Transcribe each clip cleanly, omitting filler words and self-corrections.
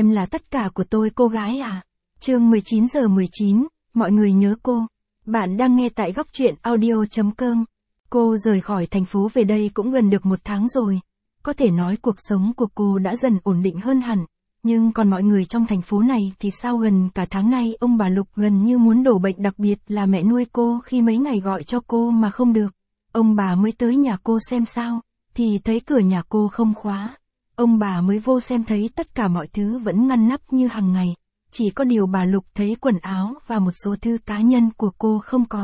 Em là tất cả của tôi cô gái à. Chương 19:19, mọi người nhớ cô. Bạn đang nghe tại góc truyện audio.com. Cô rời khỏi thành phố về đây cũng gần được 1 tháng rồi. Có thể nói cuộc sống của cô đã dần ổn định hơn hẳn. Nhưng còn mọi người trong thành phố này thì sao, gần cả tháng nay ông bà Lục gần như muốn đổ bệnh, đặc biệt là mẹ nuôi cô, khi mấy ngày gọi cho cô mà không được. Ông bà mới tới nhà cô xem sao, thì thấy cửa nhà cô không khóa. Ông bà mới vô xem thấy tất cả mọi thứ vẫn ngăn nắp như hàng ngày. Chỉ có điều bà Lục thấy quần áo và một số thư cá nhân của cô không còn.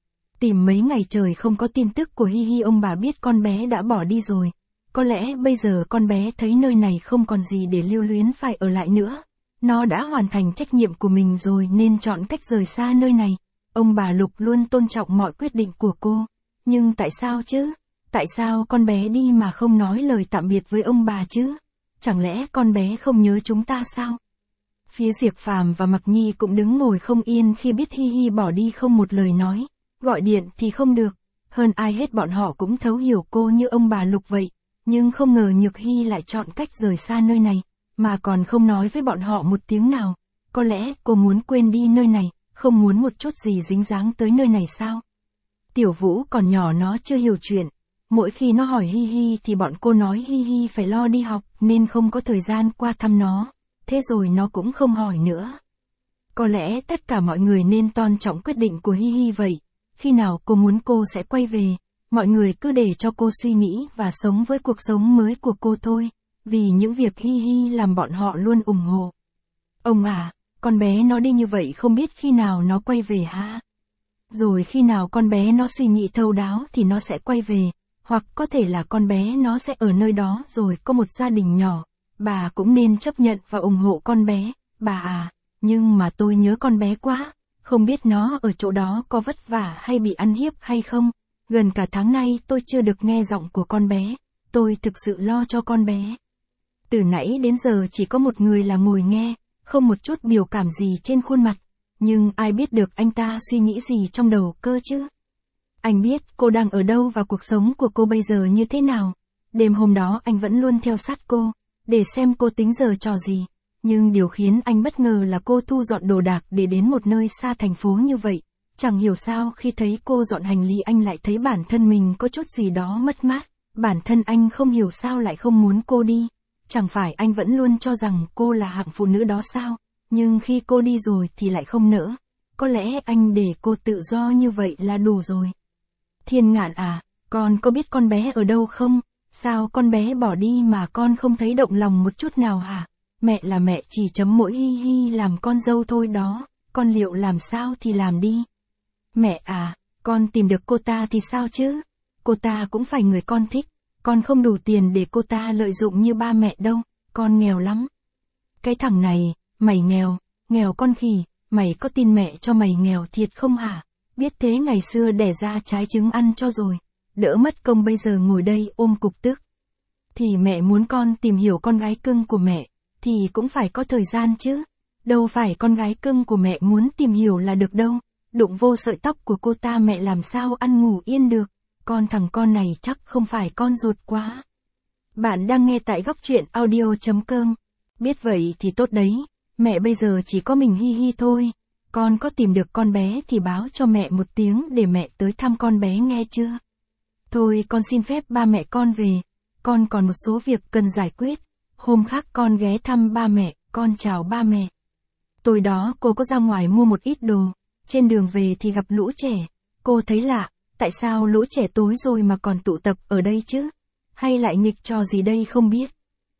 Tìm mấy ngày trời không có tin tức của Hi Hi, ông bà biết con bé đã bỏ đi rồi. Có lẽ bây giờ con bé thấy nơi này không còn gì để lưu luyến phải ở lại nữa. Nó đã hoàn thành trách nhiệm của mình rồi nên chọn cách rời xa nơi này. Ông bà Lục luôn tôn trọng mọi quyết định của cô. Nhưng tại sao chứ? Tại sao con bé đi mà không nói lời tạm biệt với ông bà chứ? Chẳng lẽ con bé không nhớ chúng ta sao? Phía Diệp Phàm và Mặc Nhi cũng đứng ngồi không yên khi biết Hi Hi bỏ đi không một lời nói. Gọi điện thì không được. Hơn ai hết bọn họ cũng thấu hiểu cô như ông bà Lục vậy. Nhưng không ngờ Nhược Hi lại chọn cách rời xa nơi này, mà còn không nói với bọn họ một tiếng nào. Có lẽ cô muốn quên đi nơi này, không muốn một chút gì dính dáng tới nơi này sao? Tiểu Vũ còn nhỏ, nó chưa hiểu chuyện. Mỗi khi nó hỏi Hi Hi thì bọn cô nói Hi Hi phải lo đi học nên không có thời gian qua thăm nó. Thế rồi nó cũng không hỏi nữa. Có lẽ tất cả mọi người nên tôn trọng quyết định của Hi Hi vậy. Khi nào cô muốn cô sẽ quay về. Mọi người cứ để cho cô suy nghĩ và sống với cuộc sống mới của cô thôi. Vì những việc Hi Hi làm bọn họ luôn ủng hộ. Ông à, con bé nó đi như vậy không biết khi nào nó quay về hả? Rồi khi nào con bé nó suy nghĩ thấu đáo thì nó sẽ quay về. Hoặc có thể là con bé nó sẽ ở nơi đó rồi có một gia đình nhỏ. Bà cũng nên chấp nhận và ủng hộ con bé. Bà à, nhưng mà tôi nhớ con bé quá. Không biết nó ở chỗ đó có vất vả hay bị ăn hiếp hay không. Gần cả tháng nay tôi chưa được nghe giọng của con bé. Tôi thực sự lo cho con bé. Từ nãy đến giờ chỉ có một người là ngồi nghe, không một chút biểu cảm gì trên khuôn mặt. Nhưng ai biết được anh ta suy nghĩ gì trong đầu cơ chứ? Anh biết cô đang ở đâu và cuộc sống của cô bây giờ như thế nào. Đêm hôm đó anh vẫn luôn theo sát cô, để xem cô tính giờ trò gì. Nhưng điều khiến anh bất ngờ là cô thu dọn đồ đạc để đến một nơi xa thành phố như vậy. Chẳng hiểu sao khi thấy cô dọn hành lý anh lại thấy bản thân mình có chút gì đó mất mát. Bản thân anh không hiểu sao lại không muốn cô đi. Chẳng phải anh vẫn luôn cho rằng cô là hạng phụ nữ đó sao? Nhưng khi cô đi rồi thì lại không nỡ. Có lẽ anh để cô tự do như vậy là đủ rồi. Thiên Ngạn à, con có biết con bé ở đâu không? Sao con bé bỏ đi mà con không thấy động lòng một chút nào hả? Mẹ là mẹ chỉ chấm mỗi Hi Hi làm con dâu thôi đó. Con liệu làm sao thì làm đi. Mẹ à, con tìm được cô ta thì sao chứ? Cô ta cũng phải người con thích. Con không đủ tiền để cô ta lợi dụng như ba mẹ đâu. Con nghèo lắm. Cái thằng này, mày nghèo, nghèo con khỉ. Mày có tin mẹ cho mày nghèo thiệt không hả? Biết thế ngày xưa đẻ ra trái trứng ăn cho rồi. Đỡ mất công bây giờ ngồi đây ôm cục tức. Thì mẹ muốn con tìm hiểu con gái cưng của mẹ. Thì cũng phải có thời gian chứ. Đâu phải con gái cưng của mẹ muốn tìm hiểu là được đâu. Đụng vô sợi tóc của cô ta mẹ làm sao ăn ngủ yên được. Thằng con này chắc không phải con ruột quá. Bạn đang nghe tại góc truyện audio.com. Biết vậy thì tốt đấy. Mẹ bây giờ chỉ có mình Hi Hi thôi. Con có tìm được con bé thì báo cho mẹ một tiếng để mẹ tới thăm con bé nghe chưa? Thôi con xin phép ba mẹ con về. Con còn một số việc cần giải quyết. Hôm khác con ghé thăm ba mẹ, con chào ba mẹ. Tối đó cô có ra ngoài mua một ít đồ. Trên đường về thì gặp lũ trẻ. Cô thấy lạ, tại sao lũ trẻ tối rồi mà còn tụ tập ở đây chứ? Hay lại nghịch trò gì đây không biết.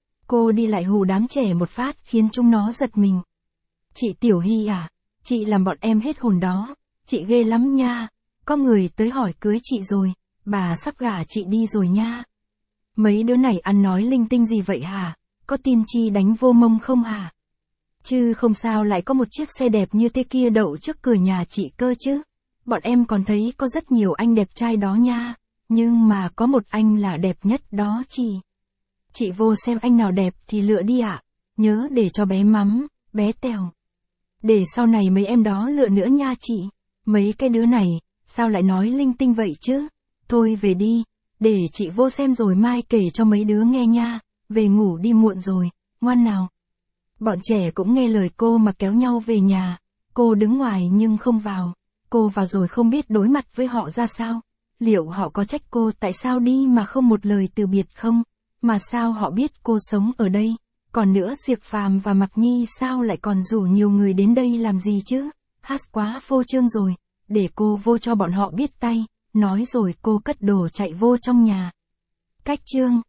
Cô đi lại hù đám trẻ một phát khiến chúng nó giật mình. Chị Tiểu Hy à, chị làm bọn em hết hồn đó. Chị ghê lắm nha. Có người tới hỏi cưới chị rồi. Bà sắp gả chị đi rồi nha. Mấy đứa này ăn nói linh tinh gì vậy hả? Có tin chi đánh vô mông không hả? Chứ không sao lại có một chiếc xe đẹp như thế kia đậu trước cửa nhà chị cơ chứ. Bọn em còn thấy có rất nhiều anh đẹp trai đó nha. Nhưng mà có một anh là đẹp nhất đó chị. Chị vô xem anh nào đẹp thì lựa đi ạ. Nhớ để cho bé Mắm, bé Tèo. Để sau này mấy em đó lựa nữa nha chị. Mấy cái đứa này, sao lại nói linh tinh vậy chứ? Thôi về đi, để chị vô xem rồi mai kể cho mấy đứa nghe nha. Về ngủ đi muộn rồi, ngoan nào. Bọn trẻ cũng nghe lời cô mà kéo nhau về nhà. Cô đứng ngoài nhưng không vào. Cô vào rồi không biết đối mặt với họ ra sao. Liệu họ có trách cô tại sao đi mà không một lời từ biệt không? Mà sao họ biết cô sống ở đây? Còn nữa Diệp Phàm và Mạc Nhi sao lại còn rủ nhiều người đến đây làm gì chứ? Hát quá phô trương rồi. Để cô vô cho bọn họ biết tay. Nói rồi cô cất đồ chạy vô trong nhà. Cách chương